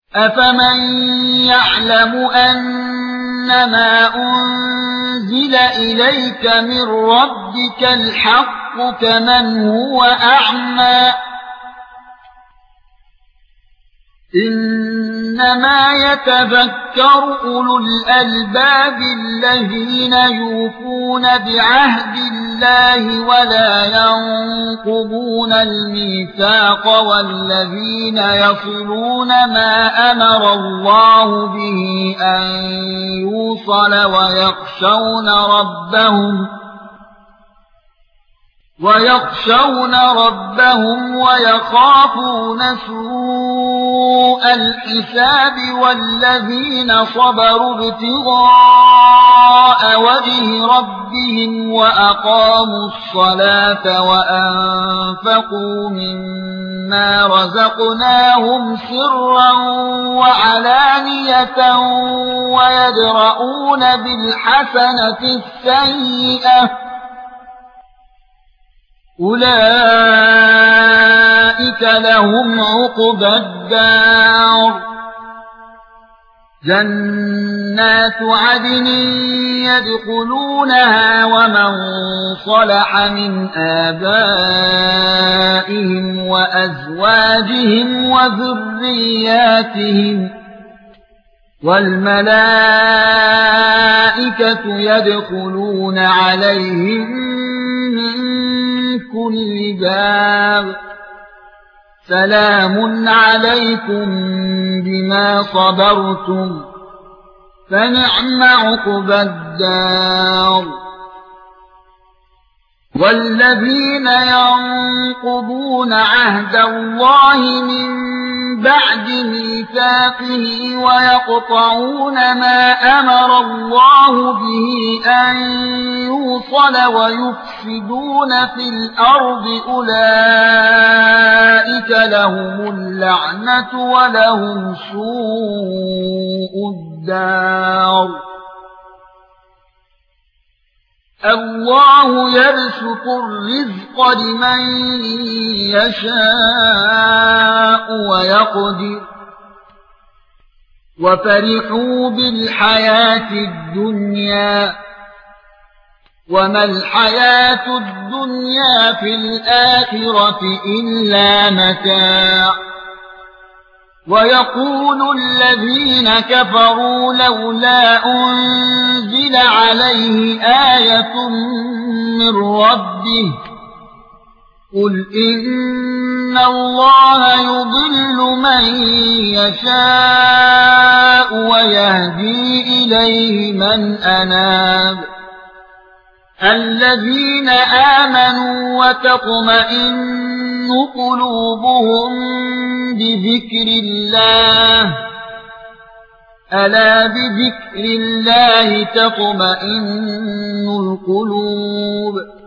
أفمن يعلم أنما أنزل إليك من ربك الحق كمن هو أعمى إنما يتذكر أولو الألباب الذين يوفون بعهد الله ولا ينقضون الميثاق والذين يصلون ما أمر الله به أن يوصل ويخشون ربهم ويخافون سوء الحساب والذين صبروا ابتغاء وجه ربهم وأقاموا الصلاة وأنفقوا مما رزقناهم سرا وعلانية ويدرؤون بالحسنة السيئة أولئك لهم عقبى الدار جنات عدن يدخلونها ومن صلح من آبائهم وأزواجهم وذرياتهم والملائكة يدخلون عليهم من كل باب سلام عليكم بما صبرتم فنعم عقبى الدار والذين ينقضون عهد الله من بعد ميثاقه ويقطعون ما أمر الله به أن يوصل ويفسدون في الأرض أولئك لهم اللعنة ولهم سوء الدار الله يبسط الرزق لمن يشاء ويقدر وفرحوا بالحياة الدنيا وما الحياة الدنيا في الآخرة إلا متاع ويقول الذين كفروا لولا أنزل عليه آية من ربه قل إن الله يضل من يشاء ويهدي إليه من أناب الذين آمنوا وتطمئن قلوبهم بذكر الله ألا بذكر الله تطمئن القلوب